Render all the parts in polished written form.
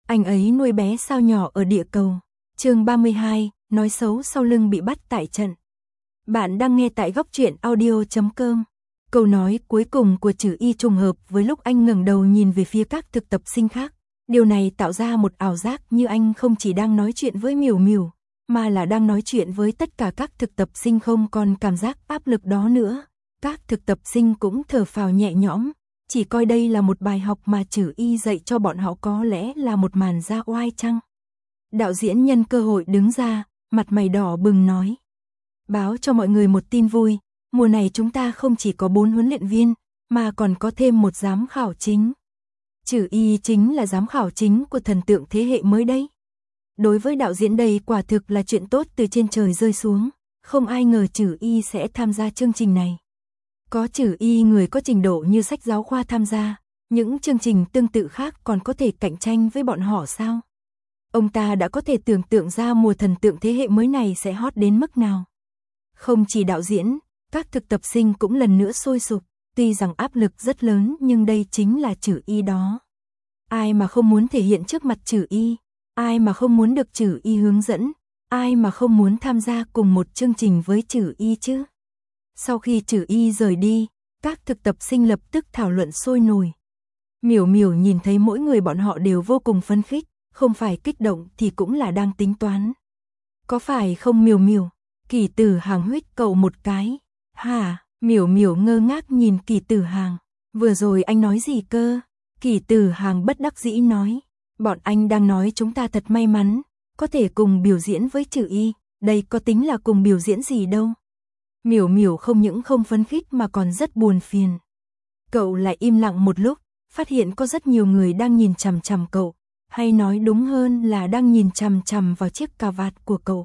Anh ấy nuôi bé sao nhỏ ở địa cầu. Chương 32, nói xấu sau lưng bị bắt tại trận. Bạn đang nghe tại góc truyện audio.com. Câu nói cuối cùng của Trử Y trùng hợp với lúc anh ngẩng đầu nhìn về phía các thực tập sinh khác. Điều này tạo ra một ảo giác như anh không chỉ đang nói chuyện với Miểu Miểu, mà là đang nói chuyện với tất cả các thực tập sinh, không còn cảm giác áp lực đó nữa. Các thực tập sinh cũng thở phào nhẹ nhõm, chỉ coi đây là một bài học mà Trử Y dạy cho bọn họ, có lẽ là một màn ra oai chăng. Đạo diễn nhân cơ hội đứng ra, mặt mày đỏ bừng nói. Báo cho mọi người một tin vui, mùa này chúng ta không chỉ có 4 huấn luyện viên, mà còn có thêm một giám khảo chính. Trử Y chính là giám khảo chính của thần tượng thế hệ mới đấy. Đối với đạo diễn đây quả thực là chuyện tốt từ trên trời rơi xuống, không ai ngờ Trử Y sẽ tham gia chương trình này. Có Trử Y người có trình độ như sách giáo khoa tham gia, những chương trình tương tự khác còn có thể cạnh tranh với bọn họ sao? Ông ta đã có thể tưởng tượng ra mùa thần tượng thế hệ mới này sẽ hot đến mức nào. Không chỉ đạo diễn, các thực tập sinh cũng lần nữa sôi sục, tuy rằng áp lực rất lớn nhưng đây chính là Trử Y đó. Ai mà không muốn thể hiện trước mặt Trử Y, ai mà không muốn được Trử Y hướng dẫn, ai mà không muốn tham gia cùng một chương trình với Trử Y chứ. Sau khi Trử Y rời đi, các thực tập sinh lập tức thảo luận sôi nổi. Miểu Miểu nhìn thấy mỗi người bọn họ đều vô cùng phấn khích, không phải kích động thì cũng là đang tính toán. Có phải không Miểu Miểu? Kỳ Tử Hàng huých cậu một cái. Hả? Miểu Miểu ngơ ngác nhìn Kỳ Tử Hàng. Vừa rồi anh nói gì cơ? Kỳ Tử Hàng bất đắc dĩ nói. Bọn anh đang nói chúng ta thật may mắn, có thể cùng biểu diễn với Trử Y, đây có tính là cùng biểu diễn gì đâu. Miểu Miểu không những không phấn khích mà còn rất buồn phiền. Cậu lại im lặng một lúc, phát hiện có rất nhiều người đang nhìn chằm chằm cậu, hay nói đúng hơn là đang nhìn chằm chằm vào chiếc cà vạt của cậu.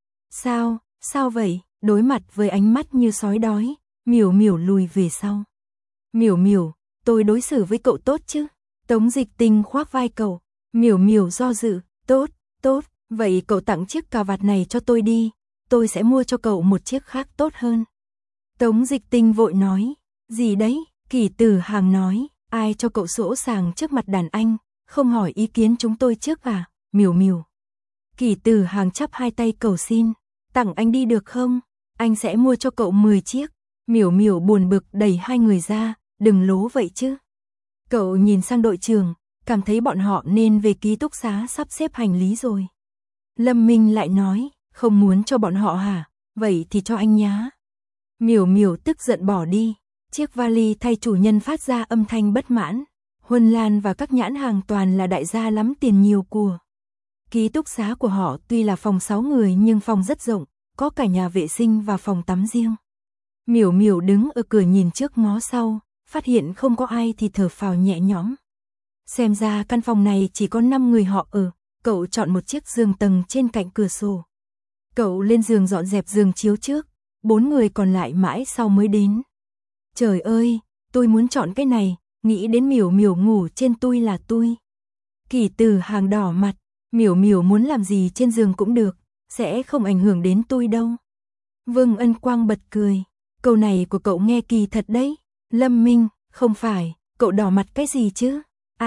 Sao vậy? Đối mặt với ánh mắt như sói đói, Miểu Miểu lùi về sau. Miểu Miểu, tôi đối xử với cậu tốt chứ? Tống Dịch Tinh khoác vai cậu. Miểu Miểu do dự, tốt, vậy cậu tặng chiếc cà vạt này cho tôi đi, tôi sẽ mua cho cậu một chiếc khác tốt hơn. Tống Dịch Tinh vội nói, gì đấy? Kỳ Tử Hàng nói, ai cho cậu sỗ sàng trước mặt đàn anh, không hỏi ý kiến chúng tôi trước à? Miểu Miểu. Kỳ Tử Hàng chắp hai tay cầu xin, tặng anh đi được không? Anh sẽ mua cho cậu 10 chiếc. Miểu Miểu buồn bực đẩy hai người ra, đừng lố vậy chứ. Cậu nhìn sang đội trưởng, cảm thấy bọn họ nên về ký túc xá sắp xếp hành lý rồi. Lâm Minh lại nói, không muốn cho bọn họ hả? Vậy thì cho anh nhá. Miểu Miểu tức giận bỏ đi. Chiếc vali thay chủ nhân phát ra âm thanh bất mãn. Huân Lan và các nhãn hàng toàn là đại gia lắm tiền nhiều của. Ký túc xá của họ tuy là phòng 6 người nhưng phòng rất rộng, có cả nhà vệ sinh và phòng tắm riêng. Miểu Miểu đứng ở cửa nhìn trước ngó sau, phát hiện không có ai thì thở phào nhẹ nhõm. Xem ra căn phòng này chỉ có 5 người họ ở, cậu chọn một chiếc giường tầng trên cạnh cửa sổ. Cậu lên giường dọn dẹp giường chiếu trước, 4 người còn lại mãi sau mới đến. Trời ơi, tôi muốn chọn cái này, nghĩ đến Miểu Miểu ngủ trên tôi là tôi. Kỳ Tử Hàng đỏ mặt, Miểu Miểu muốn làm gì trên giường cũng được, sẽ không ảnh hưởng đến tôi đâu. Vương Ân Quang bật cười, câu này của cậu nghe kỳ thật đấy. Lâm Minh, không phải, cậu đỏ mặt cái gì chứ?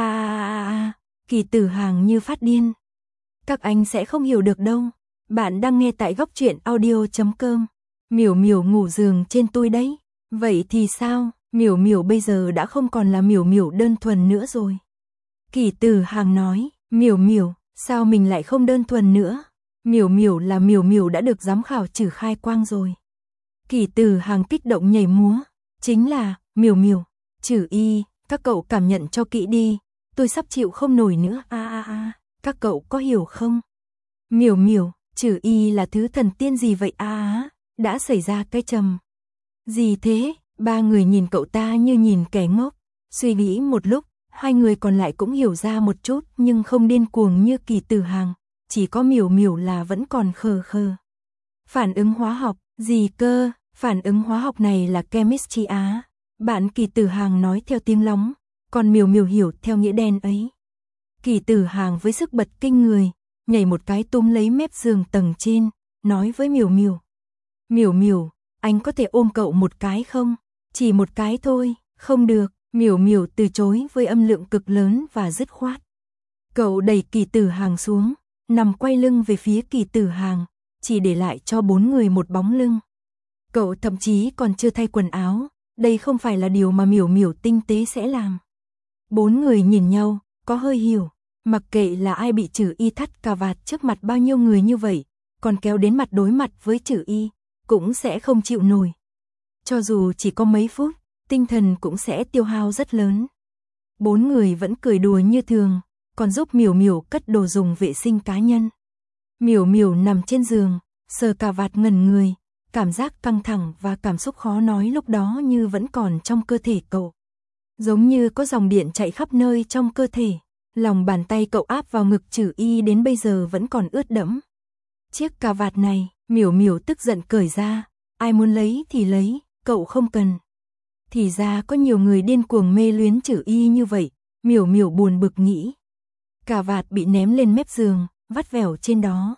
Kỳ Tử Hàng như phát điên. Các anh sẽ không hiểu được đâu. Bạn đang nghe tại góc truyện audio.com. Miểu Miểu ngủ giường trên tôi đấy. Vậy thì sao? Miểu Miểu bây giờ đã không còn là Miểu Miểu đơn thuần nữa rồi. Kỳ Tử Hàng nói, Miểu Miểu, sao mình lại không đơn thuần nữa? Miểu Miểu là Miểu Miểu đã được giám khảo Trử khai quang rồi. Kỳ Tử Hàng kích động nhảy múa. Chính là, Miểu Miểu, Trử Y, các cậu cảm nhận cho kỹ đi, tôi sắp chịu không nổi nữa. Các cậu có hiểu không? Miểu Miểu, Trử Y là thứ thần tiên gì vậy? Đã xảy ra cái trầm. Gì thế? Ba người nhìn cậu ta như nhìn kẻ ngốc. Suy nghĩ một lúc, hai người còn lại cũng hiểu ra một chút nhưng không điên cuồng như Kỳ Tử Hàng. Chỉ có Miểu Miểu là vẫn còn khờ khờ. Phản ứng hóa học, gì cơ? Phản ứng hóa học này là chemistry á. Bạn Kỳ Tử Hàng nói theo tiếng lóng, còn Miểu Miểu hiểu theo nghĩa đen ấy. Kỳ Tử Hàng với sức bật kinh người, nhảy một cái túm lấy mép giường tầng trên, nói với Miểu Miểu. Miểu Miểu, anh có thể ôm cậu một cái không? Chỉ một cái thôi, không được. Miểu Miểu từ chối với âm lượng cực lớn và dứt khoát. Cậu đẩy Kỳ Tử Hàng xuống, nằm quay lưng về phía Kỳ Tử Hàng, chỉ để lại cho 4 người một bóng lưng. Cậu thậm chí còn chưa thay quần áo, đây không phải là điều mà Miểu Miểu tinh tế sẽ làm. 4 người nhìn nhau, có hơi hiểu, mặc kệ là ai bị Trử Y thắt cà vạt trước mặt bao nhiêu người như vậy, còn kéo đến mặt đối mặt với Trử Y, cũng sẽ không chịu nổi. Cho dù chỉ có mấy phút, tinh thần cũng sẽ tiêu hao rất lớn. 4 người vẫn cười đùa như thường, còn giúp Miểu Miểu cất đồ dùng vệ sinh cá nhân. Miểu Miểu nằm trên giường, sờ cà vạt ngẩn người, cảm giác căng thẳng và cảm xúc khó nói lúc đó như vẫn còn trong cơ thể cậu. Giống như có dòng điện chạy khắp nơi trong cơ thể, lòng bàn tay cậu áp vào ngực Trử Y đến bây giờ vẫn còn ướt đẫm. Chiếc cà vạt này, Miểu Miểu tức giận cởi ra, ai muốn lấy thì lấy, cậu không cần. Thì ra có nhiều người điên cuồng mê luyến Trử Y như vậy, Miểu Miểu buồn bực nghĩ. Cà vạt bị ném lên mép giường, vắt vẻo trên đó.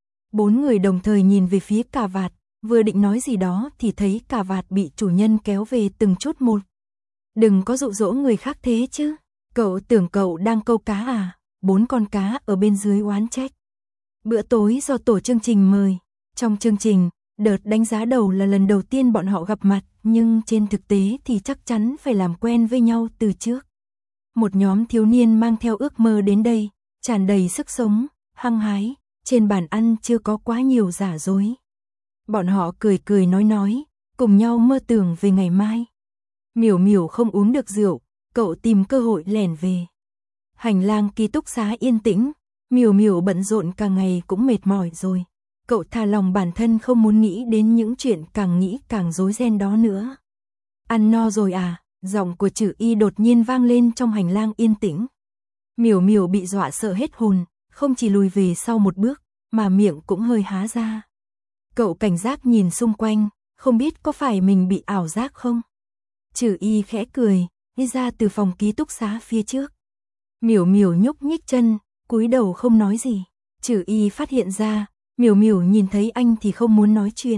4 người đồng thời nhìn về phía cà vạt, vừa định nói gì đó thì thấy cà vạt bị chủ nhân kéo về từng chút một. Đừng có dụ dỗ người khác thế chứ, cậu tưởng cậu đang câu cá à? 4 con cá ở bên dưới oán trách. Bữa tối do tổ chương trình mời. Trong chương trình, đợt đánh giá đầu là lần đầu tiên bọn họ gặp mặt, nhưng trên thực tế thì chắc chắn phải làm quen với nhau từ trước. Một nhóm thiếu niên mang theo ước mơ đến đây, tràn đầy sức sống, hăng hái, trên bàn ăn chưa có quá nhiều giả dối. Bọn họ cười cười nói, cùng nhau mơ tưởng về ngày mai. Miểu Miểu không uống được rượu, cậu tìm cơ hội lẻn về. Hành lang ký túc xá yên tĩnh, Miểu Miểu bận rộn cả ngày cũng mệt mỏi rồi. Cậu thả lòng bản thân không muốn nghĩ đến những chuyện càng nghĩ càng rối ren đó nữa. Ăn no rồi à? Giọng của Trử Y đột nhiên vang lên trong hành lang yên tĩnh. Miểu Miểu bị dọa sợ hết hồn, không chỉ lùi về sau một bước, mà miệng cũng hơi há ra. Cậu cảnh giác nhìn xung quanh, không biết có phải mình bị ảo giác không? Trử Y khẽ cười, đi ra từ phòng ký túc xá phía trước. Miểu Miểu nhúc nhích chân, cúi đầu không nói gì. Trử Y phát hiện ra, Miểu Miểu nhìn thấy anh thì không muốn nói chuyện.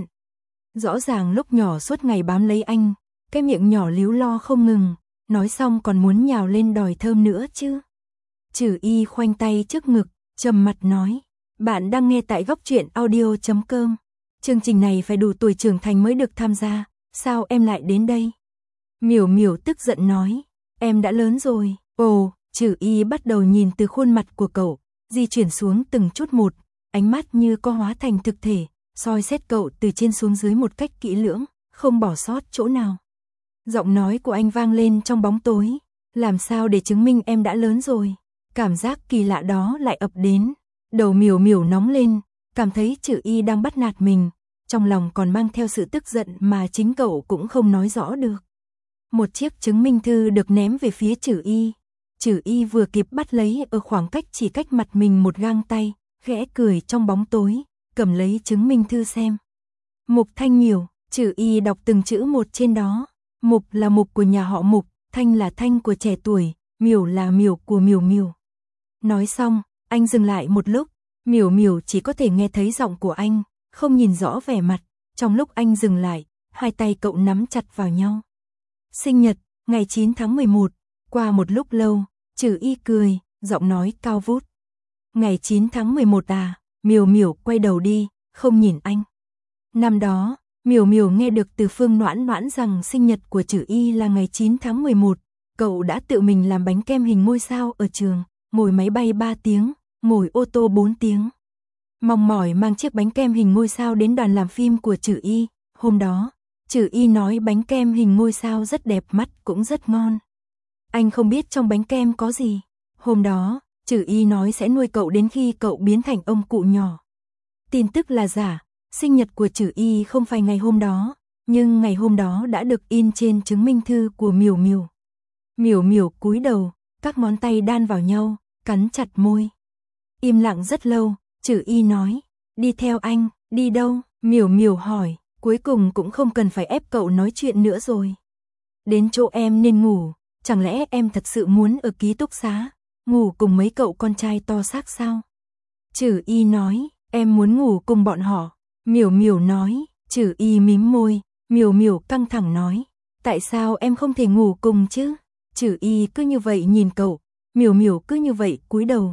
Rõ ràng lúc nhỏ suốt ngày bám lấy anh, cái miệng nhỏ líu lo không ngừng, nói xong còn muốn nhào lên đòi thơm nữa chứ. Trử Y khoanh tay trước ngực, trầm mặt nói, bạn đang nghe tại Góc Truyện Audio.com. Chương trình này phải đủ tuổi trưởng thành mới được tham gia, sao em lại đến đây? Miểu Miểu tức giận nói, em đã lớn rồi. Ồ, Trử Y bắt đầu nhìn từ khuôn mặt của cậu, di chuyển xuống từng chút một, ánh mắt như có hóa thành thực thể, soi xét cậu từ trên xuống dưới một cách kỹ lưỡng, không bỏ sót chỗ nào. Giọng nói của anh vang lên trong bóng tối, làm sao để chứng minh em đã lớn rồi? Cảm giác kỳ lạ đó lại ập đến, đầu Miểu Miểu nóng lên, cảm thấy Trử Y đang bắt nạt mình, trong lòng còn mang theo sự tức giận mà chính cậu cũng không nói rõ được. Một chiếc chứng minh thư được ném về phía Trử Y. Trử Y vừa kịp bắt lấy ở khoảng cách chỉ cách mặt mình một gang tay, khẽ cười trong bóng tối, cầm lấy chứng minh thư xem. Mục Thanh Miểu, Trử Y đọc từng chữ một trên đó. Mục là Mục của nhà họ Mục, Thanh là Thanh của trẻ tuổi, Miểu là Miểu của Miểu Miểu. Nói xong, anh dừng lại một lúc, Miểu Miểu chỉ có thể nghe thấy giọng của anh, không nhìn rõ vẻ mặt. Trong lúc anh dừng lại, hai tay cậu nắm chặt vào nhau. Sinh nhật, ngày 9 tháng 11, qua một lúc lâu, Trử Y cười, giọng nói cao vút. Ngày 9 tháng 11 à? Miểu Miểu quay đầu đi, không nhìn anh. Năm đó, Miểu Miểu nghe được từ Phương Noãn Noãn rằng sinh nhật của Trử Y là ngày 9 tháng 11, cậu đã tự mình làm bánh kem hình ngôi sao ở trường, ngồi máy bay 3 tiếng, ngồi ô tô 4 tiếng. Mong mỏi mang chiếc bánh kem hình ngôi sao đến đoàn làm phim của Trử Y, hôm đó, Trử Y nói bánh kem hình ngôi sao rất đẹp mắt cũng rất ngon. Anh không biết trong bánh kem có gì. Hôm đó, Trử Y nói sẽ nuôi cậu đến khi cậu biến thành ông cụ nhỏ. Tin tức là giả, sinh nhật của Trử Y không phải ngày hôm đó, nhưng ngày hôm đó đã được in trên chứng minh thư của Miểu Miểu. Miểu Miểu cúi đầu, các ngón tay đan vào nhau, cắn chặt môi. Im lặng rất lâu, Trử Y nói, đi theo anh, đi đâu? Miểu Miểu hỏi, cuối cùng cũng không cần phải ép cậu nói chuyện nữa rồi. Đến chỗ em nên ngủ, chẳng lẽ em thật sự muốn ở ký túc xá, ngủ cùng mấy cậu con trai to xác sao? Trử Y nói, em muốn ngủ cùng bọn họ. Miểu Miểu nói, Trử Y mím môi, Miểu Miểu căng thẳng nói, tại sao em không thể ngủ cùng chứ? Trử Y cứ như vậy nhìn cậu, Miểu Miểu cứ như vậy cúi đầu,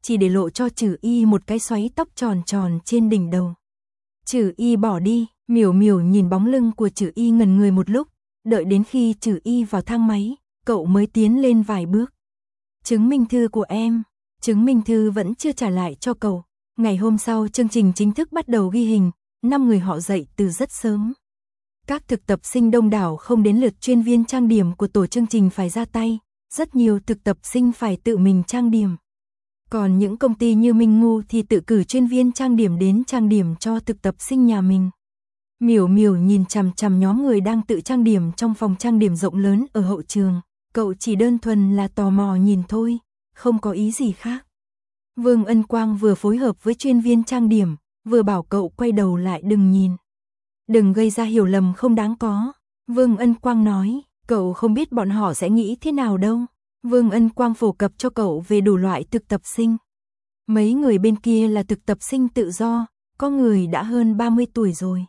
chỉ để lộ cho Trử Y một cái xoáy tóc tròn tròn trên đỉnh đầu. Trử Y bỏ đi, Miểu Miểu nhìn bóng lưng của Trử Y ngẩn người một lúc, đợi đến khi Trử Y vào thang máy, cậu mới tiến lên vài bước. Chứng minh thư của em, chứng minh thư vẫn chưa trả lại cho cậu. Ngày hôm sau chương trình chính thức bắt đầu ghi hình, 5 người họ dậy từ rất sớm. Các thực tập sinh đông đảo không đến lượt chuyên viên trang điểm của tổ chương trình phải ra tay, rất nhiều thực tập sinh phải tự mình trang điểm. Còn những công ty như Minh Ngu thì tự cử chuyên viên trang điểm đến trang điểm cho thực tập sinh nhà mình. Miểu Miểu nhìn chằm chằm nhóm người đang tự trang điểm trong phòng trang điểm rộng lớn ở hậu trường, cậu chỉ đơn thuần là tò mò nhìn thôi, không có ý gì khác. Vương Ân Quang vừa phối hợp với chuyên viên trang điểm, vừa bảo cậu quay đầu lại đừng nhìn. Đừng gây ra hiểu lầm không đáng có. Vương Ân Quang nói, cậu không biết bọn họ sẽ nghĩ thế nào đâu. Vương Ân Quang phổ cập cho cậu về đủ loại thực tập sinh. Mấy người bên kia là thực tập sinh tự do, có người đã hơn 30 tuổi rồi.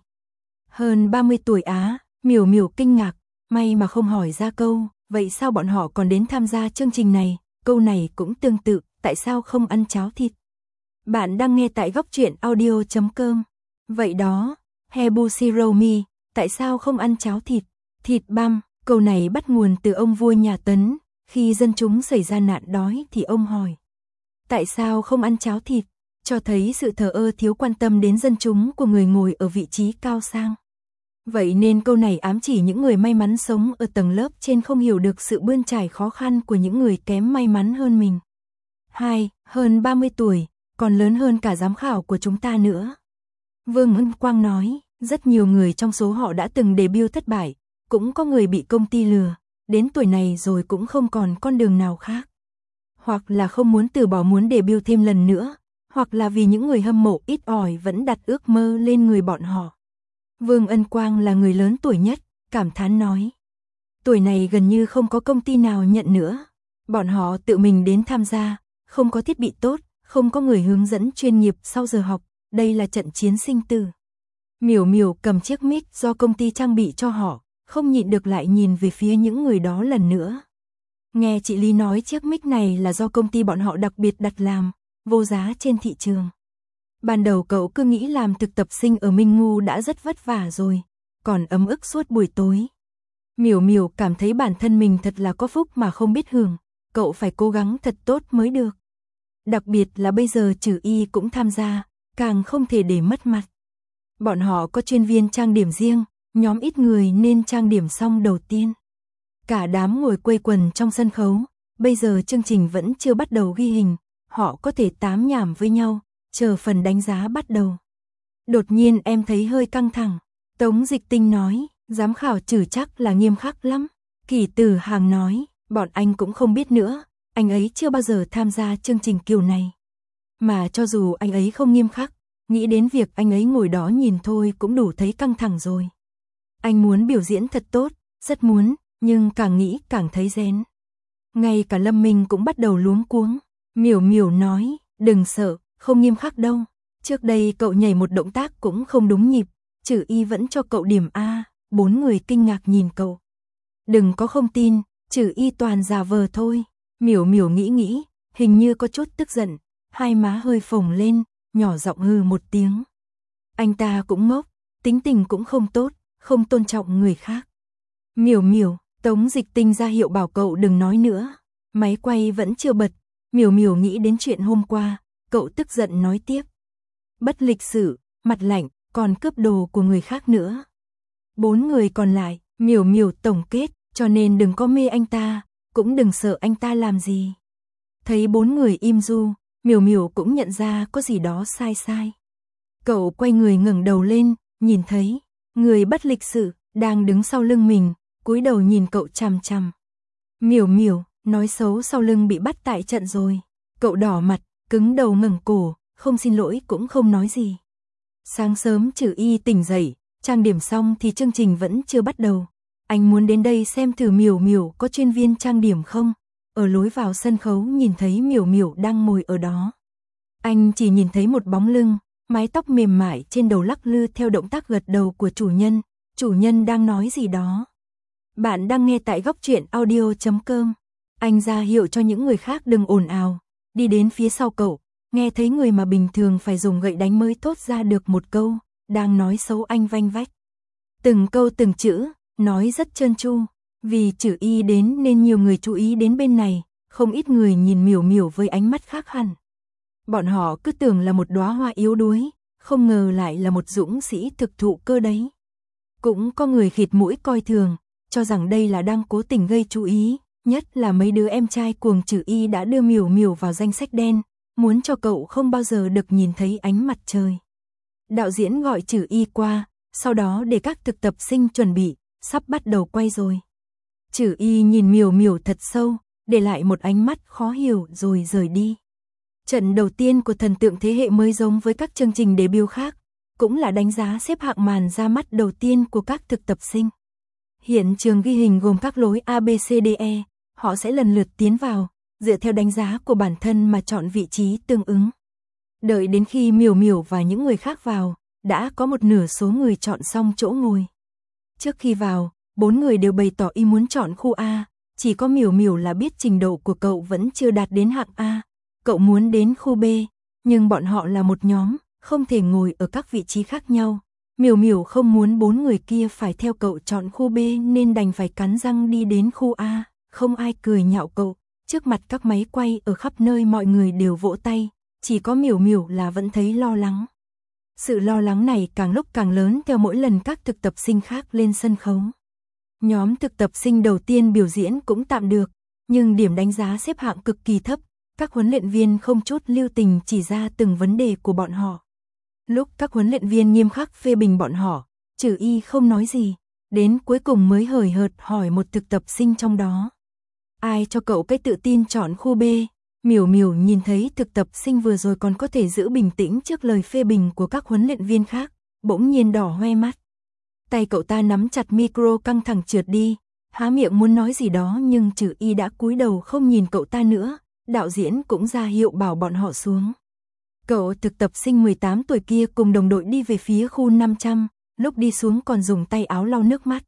Hơn 30 tuổi á, Miểu Miểu kinh ngạc, may mà không hỏi ra câu, vậy sao bọn họ còn đến tham gia chương trình này, câu này cũng tương tự, tại sao không ăn cháo thịt? Bạn đang nghe tại góc truyện audio.com. Vậy đó, Hebusiromi, tại sao không ăn cháo thịt? Thịt băm, câu này bắt nguồn từ ông vua nhà Tấn, khi dân chúng xảy ra nạn đói thì ông hỏi. Tại sao không ăn cháo thịt? Cho thấy sự thờ ơ thiếu quan tâm đến dân chúng của người ngồi ở vị trí cao sang. Vậy nên câu này ám chỉ những người may mắn sống ở tầng lớp trên không hiểu được sự bươn trải khó khăn của những người kém may mắn hơn mình. 2. Hơn 30 tuổi, còn lớn hơn cả giám khảo của chúng ta nữa. Vương Ân Quang nói, rất nhiều người trong số họ đã từng debut thất bại, cũng có người bị công ty lừa, đến tuổi này rồi cũng không còn con đường nào khác. Hoặc là không muốn từ bỏ muốn debut thêm lần nữa, hoặc là vì những người hâm mộ ít ỏi vẫn đặt ước mơ lên người bọn họ. Vương Ân Quang là người lớn tuổi nhất, cảm thán nói. Tuổi này gần như không có công ty nào nhận nữa. Bọn họ tự mình đến tham gia, không có thiết bị tốt, không có người hướng dẫn chuyên nghiệp sau giờ học, đây là trận chiến sinh tử. Miểu Miểu cầm chiếc mic do công ty trang bị cho họ, không nhịn được lại nhìn về phía những người đó lần nữa. Nghe chị Lý nói chiếc mic này là do công ty bọn họ đặc biệt đặt làm, vô giá trên thị trường. Ban đầu cậu cứ nghĩ làm thực tập sinh ở Minh Ngu đã rất vất vả rồi, còn ấm ức suốt buổi tối. Miểu Miểu cảm thấy bản thân mình thật là có phúc mà không biết hưởng, cậu phải cố gắng thật tốt mới được. Đặc biệt là bây giờ Trử Y cũng tham gia, càng không thể để mất mặt. Bọn họ có chuyên viên trang điểm riêng, nhóm ít người nên trang điểm xong đầu tiên. Cả đám ngồi quây quần trong sân khấu, bây giờ chương trình vẫn chưa bắt đầu ghi hình, họ có thể tám nhảm với nhau, chờ phần đánh giá bắt đầu. Đột nhiên em thấy hơi căng thẳng, Tống Dịch Tinh nói, giám khảo Trử chắc là nghiêm khắc lắm. Kỷ Tử Hàng nói, bọn anh cũng không biết nữa, anh ấy chưa bao giờ tham gia chương trình kiểu này. Mà cho dù anh ấy không nghiêm khắc, nghĩ đến việc anh ấy ngồi đó nhìn thôi cũng đủ thấy căng thẳng rồi. Anh muốn biểu diễn thật tốt, rất muốn, nhưng càng nghĩ càng thấy rén. Ngay cả Lâm Minh cũng bắt đầu luống cuống. Miểu Miểu nói, đừng sợ, không nghiêm khắc đâu. Trước đây cậu nhảy một động tác cũng không đúng nhịp, Trử Y vẫn cho cậu điểm A, 4 người kinh ngạc nhìn cậu. Đừng có không tin, Trử Y toàn giả vờ thôi. Miểu Miểu nghĩ, hình như có chút tức giận, hai má hơi phồng lên, nhỏ giọng hừ một tiếng. Anh ta cũng ngốc, tính tình cũng không tốt, không tôn trọng người khác. Miểu Miểu, Tống Dịch Tinh ra hiệu bảo cậu đừng nói nữa. Máy quay vẫn chưa bật, Miểu Miểu nghĩ đến chuyện hôm qua, cậu tức giận nói tiếp. Bất lịch sự, mặt lạnh, còn cướp đồ của người khác nữa. 4 người còn lại, Miểu Miểu tổng kết, cho nên đừng có mê anh ta, cũng đừng sợ anh ta làm gì. Thấy 4 người im ru, Miểu Miểu cũng nhận ra có gì đó sai. Cậu quay người ngẩng đầu lên, nhìn thấy người bất lịch sự đang đứng sau lưng mình, cúi đầu nhìn cậu chằm chằm. Miểu Miểu, nói xấu sau lưng bị bắt tại trận rồi. Cậu đỏ mặt, cứng đầu ngẩng cổ, không xin lỗi cũng không nói gì. Sáng sớm Trử Y tỉnh dậy, trang điểm xong thì chương trình vẫn chưa bắt đầu. Anh muốn đến đây xem thử Miểu Miểu có chuyên viên trang điểm không. Ở lối vào sân khấu nhìn thấy Miểu Miểu đang ngồi ở đó. Anh chỉ nhìn thấy một bóng lưng, mái tóc mềm mại trên đầu lắc lư theo động tác gật đầu của chủ nhân đang nói gì đó. Bạn đang nghe tại góc truyện audio.com. Anh ra hiệu cho những người khác đừng ồn ào, đi đến phía sau cậu, nghe thấy người mà bình thường phải dùng gậy đánh mới thốt ra được một câu, đang nói xấu anh vanh vách. Từng câu từng chữ, nói rất trơn tru, vì chữ Y đến nên nhiều người chú ý đến bên này, không ít người nhìn Miểu Miểu với ánh mắt khác hẳn. Bọn họ cứ tưởng là một đóa hoa yếu đuối, không ngờ lại là một dũng sĩ thực thụ cơ đấy. Cũng có người khịt mũi coi thường, cho rằng đây là đang cố tình gây chú ý, nhất là mấy đứa em trai cuồng chữ Y đã đưa Miểu Miểu vào danh sách đen, muốn cho cậu không bao giờ được nhìn thấy ánh mặt trời. Đạo diễn gọi chữ Y qua, sau đó để các thực tập sinh chuẩn bị, sắp bắt đầu quay rồi. Chữ Y nhìn Miểu Miểu thật sâu, để lại một ánh mắt khó hiểu rồi rời đi. Trận đầu tiên của thần tượng thế hệ mới giống với các chương trình debut khác, cũng là đánh giá xếp hạng màn ra mắt đầu tiên của các thực tập sinh. Hiện trường ghi hình gồm các lối A, B, C, D, E, họ sẽ lần lượt tiến vào, dựa theo đánh giá của bản thân mà chọn vị trí tương ứng. Đợi đến khi Miểu Miểu và những người khác vào, đã có một nửa số người chọn xong chỗ ngồi. Trước khi vào, 4 người đều bày tỏ ý muốn chọn khu A, chỉ có Miểu Miểu là biết trình độ của cậu vẫn chưa đạt đến hạng A. Cậu muốn đến khu B, nhưng bọn họ là một nhóm, không thể ngồi ở các vị trí khác nhau. Miểu Miểu không muốn 4 người kia phải theo cậu chọn khu B nên đành phải cắn răng đi đến khu A, không ai cười nhạo cậu. Trước mặt các máy quay ở khắp nơi mọi người đều vỗ tay, chỉ có Miểu Miểu là vẫn thấy lo lắng. Sự lo lắng này càng lúc càng lớn theo mỗi lần các thực tập sinh khác lên sân khấu. Nhóm thực tập sinh đầu tiên biểu diễn cũng tạm được, nhưng điểm đánh giá xếp hạng cực kỳ thấp, các huấn luyện viên không chút lưu tình chỉ ra từng vấn đề của bọn họ. Lúc các huấn luyện viên nghiêm khắc phê bình bọn họ, chữ Y không nói gì, đến cuối cùng mới hời hợt hỏi một thực tập sinh trong đó. Ai cho cậu cái tự tin chọn khu B? Miểu Miểu nhìn thấy thực tập sinh vừa rồi còn có thể giữ bình tĩnh trước lời phê bình của các huấn luyện viên khác, bỗng nhiên đỏ hoe mắt. Tay cậu ta nắm chặt micro căng thẳng trượt đi, há miệng muốn nói gì đó nhưng chữ Y đã cúi đầu không nhìn cậu ta nữa, đạo diễn cũng ra hiệu bảo bọn họ xuống. Cậu thực tập sinh 18 tuổi kia cùng đồng đội đi về phía khu 500, lúc đi xuống còn dùng tay áo lau nước mắt.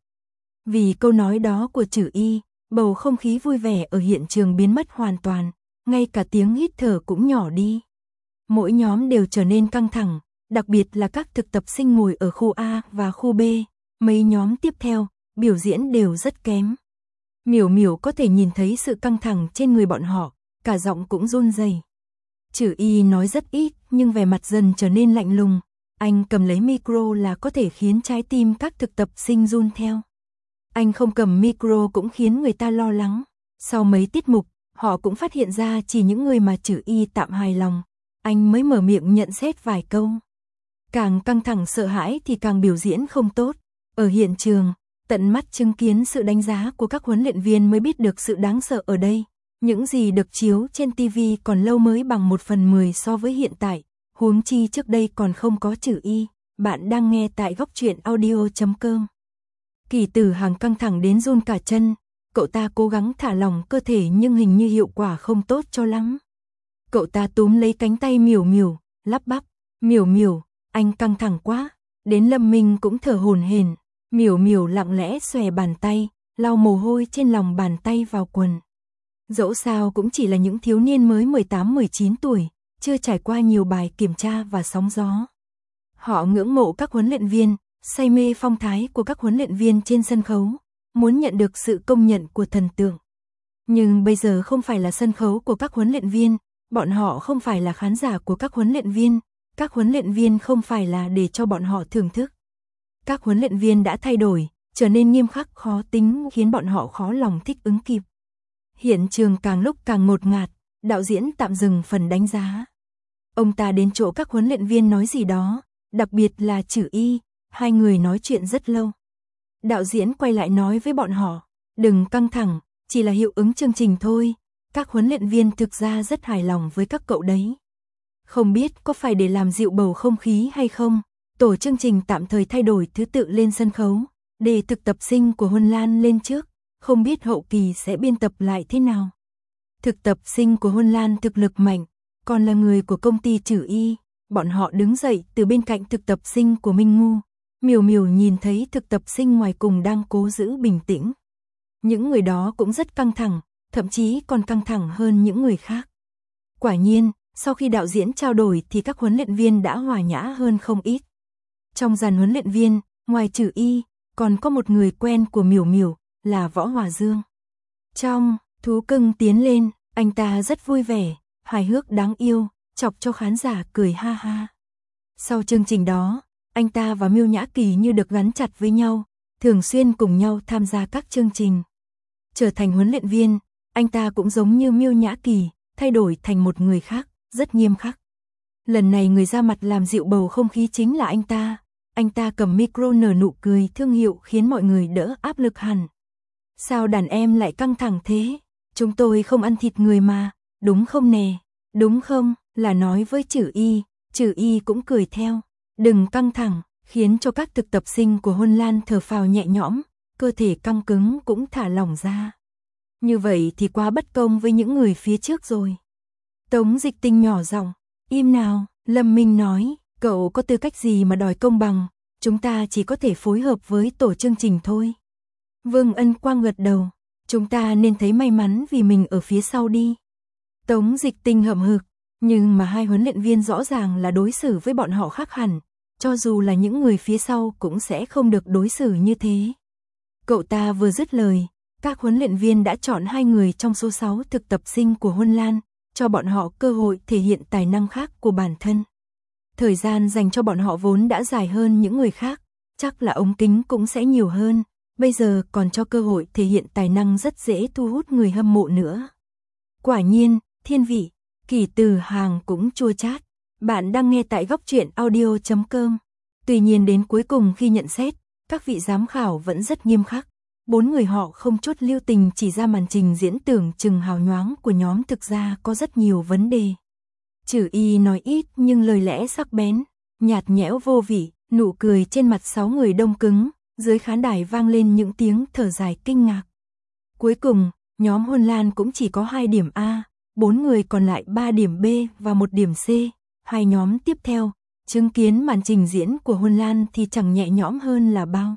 Vì câu nói đó của chữ Y, bầu không khí vui vẻ ở hiện trường biến mất hoàn toàn, ngay cả tiếng hít thở cũng nhỏ đi. Mỗi nhóm đều trở nên căng thẳng, đặc biệt là các thực tập sinh ngồi ở khu A và khu B, mấy nhóm tiếp theo, biểu diễn đều rất kém. Miểu Miểu có thể nhìn thấy sự căng thẳng trên người bọn họ, cả giọng cũng run rẩy. Chữ Y nói rất ít, nhưng vẻ mặt dần trở nên lạnh lùng, anh cầm lấy micro là có thể khiến trái tim các thực tập sinh run theo. Anh không cầm micro cũng khiến người ta lo lắng. Sau mấy tiết mục, họ cũng phát hiện ra chỉ những người mà chữ Y tạm hài lòng, anh mới mở miệng nhận xét vài câu. Càng căng thẳng sợ hãi thì càng biểu diễn không tốt. Ở hiện trường, tận mắt chứng kiến sự đánh giá của các huấn luyện viên mới biết được sự đáng sợ ở đây. Những gì được chiếu trên TV còn lâu mới bằng 1/10 so với hiện tại, huống chi trước đây còn không có chữ Y. Bạn đang nghe tại góc truyện audio.com. Kỳ Tử Hằng căng thẳng đến run cả chân, cậu ta cố gắng thả lỏng cơ thể nhưng hình như hiệu quả không tốt cho lắm. Cậu ta túm lấy cánh tay Miểu Miểu, lắp bắp, Miểu Miểu, anh căng thẳng quá. Đến Lâm Minh cũng thở hổn hển. Miểu Miểu lặng lẽ xòe bàn tay, lau mồ hôi trên lòng bàn tay vào quần. Dẫu sao cũng chỉ là những thiếu niên mới 18-19 tuổi, chưa trải qua nhiều bài kiểm tra và sóng gió. Họ ngưỡng mộ các huấn luyện viên, say mê phong thái của các huấn luyện viên trên sân khấu, muốn nhận được sự công nhận của thần tượng. Nhưng bây giờ không phải là sân khấu của các huấn luyện viên, bọn họ không phải là khán giả của các huấn luyện viên, các huấn luyện viên không phải là để cho bọn họ thưởng thức. Các huấn luyện viên đã thay đổi, trở nên nghiêm khắc khó tính khiến bọn họ khó lòng thích ứng kịp. Hiện trường càng lúc càng ngột ngạt, đạo diễn tạm dừng phần đánh giá. Ông ta đến chỗ các huấn luyện viên nói gì đó, đặc biệt là chữ Y, hai người nói chuyện rất lâu. Đạo diễn quay lại nói với bọn họ, đừng căng thẳng, chỉ là hiệu ứng chương trình thôi, các huấn luyện viên thực ra rất hài lòng với các cậu đấy. Không biết có phải để làm dịu bầu không khí hay không, tổ chương trình tạm thời thay đổi thứ tự lên sân khấu, để thực tập sinh của Huân Lan lên trước, không biết hậu kỳ sẽ biên tập lại thế nào. Thực tập sinh của Huân Lan thực lực mạnh, còn là người của công ty chữ Y, bọn họ đứng dậy từ bên cạnh thực tập sinh của Minh Ngu. Miểu Miểu nhìn thấy thực tập sinh ngoài cùng đang cố giữ bình tĩnh. Những người đó cũng rất căng thẳng, thậm chí còn căng thẳng hơn những người khác. Quả nhiên, Sau khi đạo diễn trao đổi thì các huấn luyện viên đã hòa nhã hơn không ít. Trong dàn huấn luyện viên, ngoài Trử Y, còn có một người quen của Miểu Miểu, là Võ Hòa Dương. Trong Thú Cưng Tiến Lên, anh ta rất vui vẻ, hài hước đáng yêu, chọc cho khán giả cười ha ha. Sau chương trình đó, anh ta và Miêu Nhã Kỳ như được gắn chặt với nhau, thường xuyên cùng nhau tham gia các chương trình. Trở thành huấn luyện viên, anh ta cũng giống như Miêu Nhã Kỳ, thay đổi thành một người khác, rất nghiêm khắc. Lần này người ra mặt làm dịu bầu không khí chính là anh ta. Anh ta cầm micro nở nụ cười thương hiệu khiến mọi người đỡ áp lực hẳn. Sao đàn em lại căng thẳng thế? Chúng tôi không ăn thịt người mà, đúng không nè? Đúng không? Là nói với Trử Y cũng cười theo. Đừng căng thẳng, khiến cho các thực tập sinh của Huân Lan thở phào nhẹ nhõm, cơ thể căng cứng cũng thả lỏng ra. Như vậy thì quá bất công với những người phía trước rồi. Tống Dịch Tinh nhỏ giọng, im nào, Lâm Minh nói, cậu có tư cách gì mà đòi công bằng, chúng ta chỉ có thể phối hợp với tổ chương trình thôi. Vương Ân Quang gật đầu, chúng ta nên thấy may mắn vì mình ở phía sau đi. Tống Dịch Tinh hậm hực, nhưng mà hai huấn luyện viên rõ ràng là đối xử với bọn họ khác hẳn, cho dù là những người phía sau cũng sẽ không được đối xử như thế. Cậu ta vừa dứt lời, các huấn luyện viên đã chọn 2 người trong số 6 thực tập sinh của Huân Lan, cho bọn họ cơ hội thể hiện tài năng khác của bản thân. Thời gian dành cho bọn họ vốn đã dài hơn những người khác, chắc là ống kính cũng sẽ nhiều hơn, bây giờ còn cho cơ hội thể hiện tài năng rất dễ thu hút người hâm mộ nữa. Quả nhiên, thiên vị, Kỷ Từ Hàng cũng chua chát. Bạn đang nghe tại góc truyện audio.com. Tuy nhiên đến cuối cùng khi nhận xét, các vị giám khảo vẫn rất nghiêm khắc. 4 người họ không chút lưu tình chỉ ra màn trình diễn tưởng chừng hào nhoáng của nhóm thực ra có rất nhiều vấn đề. Trử Y nói ít nhưng lời lẽ sắc bén, nhạt nhẽo vô vị, nụ cười trên mặt 6 người đông cứng, dưới khán đài vang lên những tiếng thở dài kinh ngạc. Cuối cùng, nhóm Huân Lan cũng chỉ có 2 điểm A, 4 người còn lại 3 điểm B và 1 điểm C. Hai nhóm tiếp theo, chứng kiến màn trình diễn của Huân Lan thì chẳng nhẹ nhõm hơn là bao.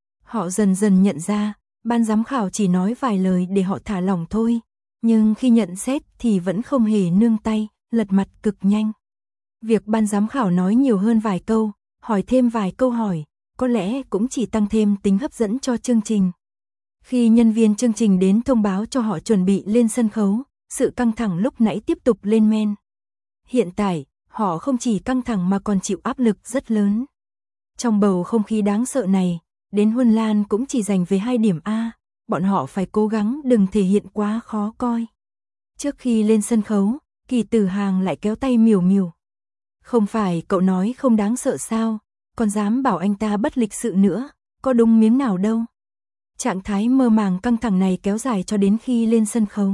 Họ dần dần nhận ra, ban giám khảo chỉ nói vài lời để họ thả lỏng thôi, nhưng khi nhận xét thì vẫn không hề nương tay, lật mặt cực nhanh. Việc ban giám khảo nói nhiều hơn vài câu, hỏi thêm vài câu hỏi, có lẽ cũng chỉ tăng thêm tính hấp dẫn cho chương trình. Khi nhân viên chương trình đến thông báo cho họ chuẩn bị lên sân khấu, sự căng thẳng lúc nãy tiếp tục lên men. Hiện tại, họ không chỉ căng thẳng mà còn chịu áp lực rất lớn. Trong bầu không khí đáng sợ này, đến Huân Lan cũng chỉ giành về 2 điểm A, bọn họ phải cố gắng đừng thể hiện quá khó coi. Trước khi lên sân khấu, Kỷ Từ Hàng lại kéo tay Miểu Miểu. Không phải cậu nói không đáng sợ sao, còn dám bảo anh ta bất lịch sự nữa, có đúng miếng nào đâu. Trạng thái mơ màng căng thẳng này kéo dài cho đến khi lên sân khấu.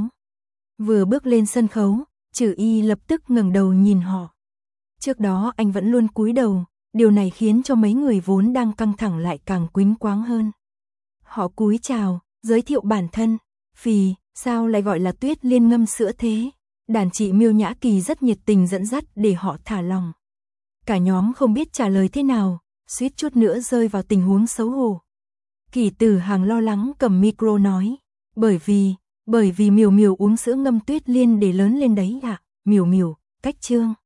Vừa bước lên sân khấu, Trử Y lập tức ngẩng đầu nhìn họ. Trước đó anh vẫn luôn cúi đầu, điều này khiến cho mấy người vốn đang căng thẳng lại càng quýnh quáng hơn. Họ cúi chào, giới thiệu bản thân. Phì, sao lại gọi là Tuyết Liên ngâm sữa thế? Đàn chị Miêu Nhã Kỳ rất nhiệt tình dẫn dắt để họ thả lòng. Cả nhóm không biết trả lời thế nào, suýt chút nữa rơi vào tình huống xấu hổ. Kỷ Từ Hàng lo lắng cầm micro nói, bởi vì Miểu Miểu uống sữa ngâm Tuyết Liên để lớn lên đấy ạ. Miểu Miểu, cách chương.